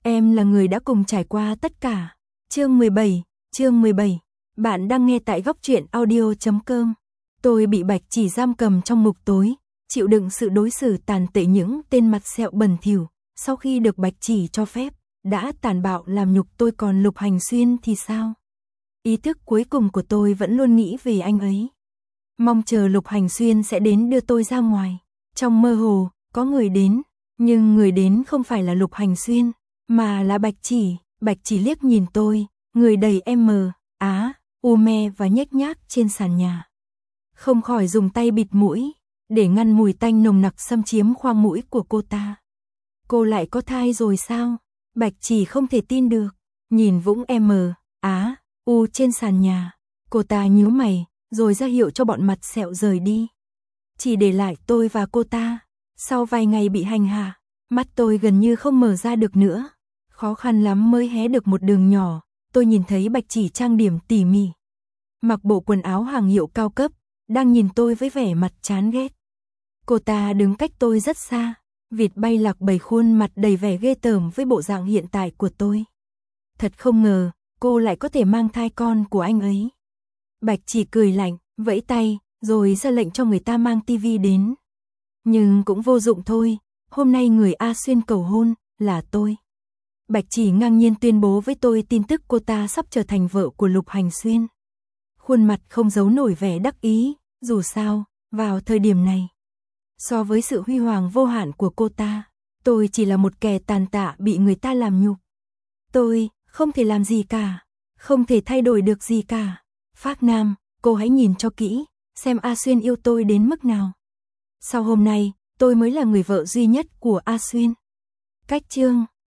Em là người đã cùng trải qua tất cả. Chương 17. Bạn đang nghe tại góc truyện audio.com. Tôi bị Bạch Chỉ giam cầm trong ngục tối, chịu đựng sự đối xử tàn tệ những tên mặt sẹo bẩn thỉu, sau khi được Bạch Chỉ cho phép, đã tàn bạo làm nhục tôi, còn Lục Hành Xuyên thì sao? Ý thức cuối cùng của tôi vẫn luôn nghĩ về anh ấy. Mong chờ Lục Hành Xuyên sẽ đến đưa tôi ra ngoài. Trong mơ hồ, có người đến, nhưng người đến không phải là Lục Hành Xuyên, mà là Bạch Chỉ. Bạch Chỉ liếc nhìn tôi, người đầy me và nhếch nhác trên sàn nhà. Không khỏi dùng tay bịt mũi, để ngăn mùi tanh nồng nặc xâm chiếm khoang mũi của cô ta. Cô lại có thai rồi sao? Bạch Chỉ không thể tin được, nhìn vũng trên sàn nhà. Cô ta nhíu mày, rồi ra hiệu cho bọn mặt sẹo rời đi. Chỉ để lại tôi và cô ta. Sau vài ngày bị hành hạ, mắt tôi gần như không mở ra được nữa. Khó khăn lắm mới hé được một đường nhỏ, tôi nhìn thấy Bạch Chỉ trang điểm tỉ mỉ, mặc bộ quần áo hàng hiệu cao cấp, đang nhìn tôi với vẻ mặt chán ghét. Cô ta đứng cách tôi rất xa, vịt bay lạc bầy khuôn mặt đầy vẻ ghê tởm với bộ dạng hiện tại của tôi. Thật không ngờ, cô lại có thể mang thai con của anh ấy. Bạch Chỉ cười lạnh, vẫy tay, rồi ra lệnh cho người ta mang tivi đến. Nhưng cũng vô dụng thôi, hôm nay người A Xuyên cầu hôn là tôi. Bạch Chỉ ngang nhiên tuyên bố với tôi tin tức cô ta sắp trở thành vợ của Lục Hành Xuyên. Khuôn mặt không giấu nổi vẻ đắc ý, dù sao, vào thời điểm này, so với sự huy hoàng vô hạn của cô ta, tôi chỉ là một kẻ tàn tạ bị người ta làm nhục. Tôi không thể làm gì cả, không thể thay đổi được gì cả. Phác Nam, cô hãy nhìn cho kỹ, xem A Xuyên yêu tôi đến mức nào. Sau hôm nay, tôi mới là người vợ duy nhất của A Xuyên. Cách chương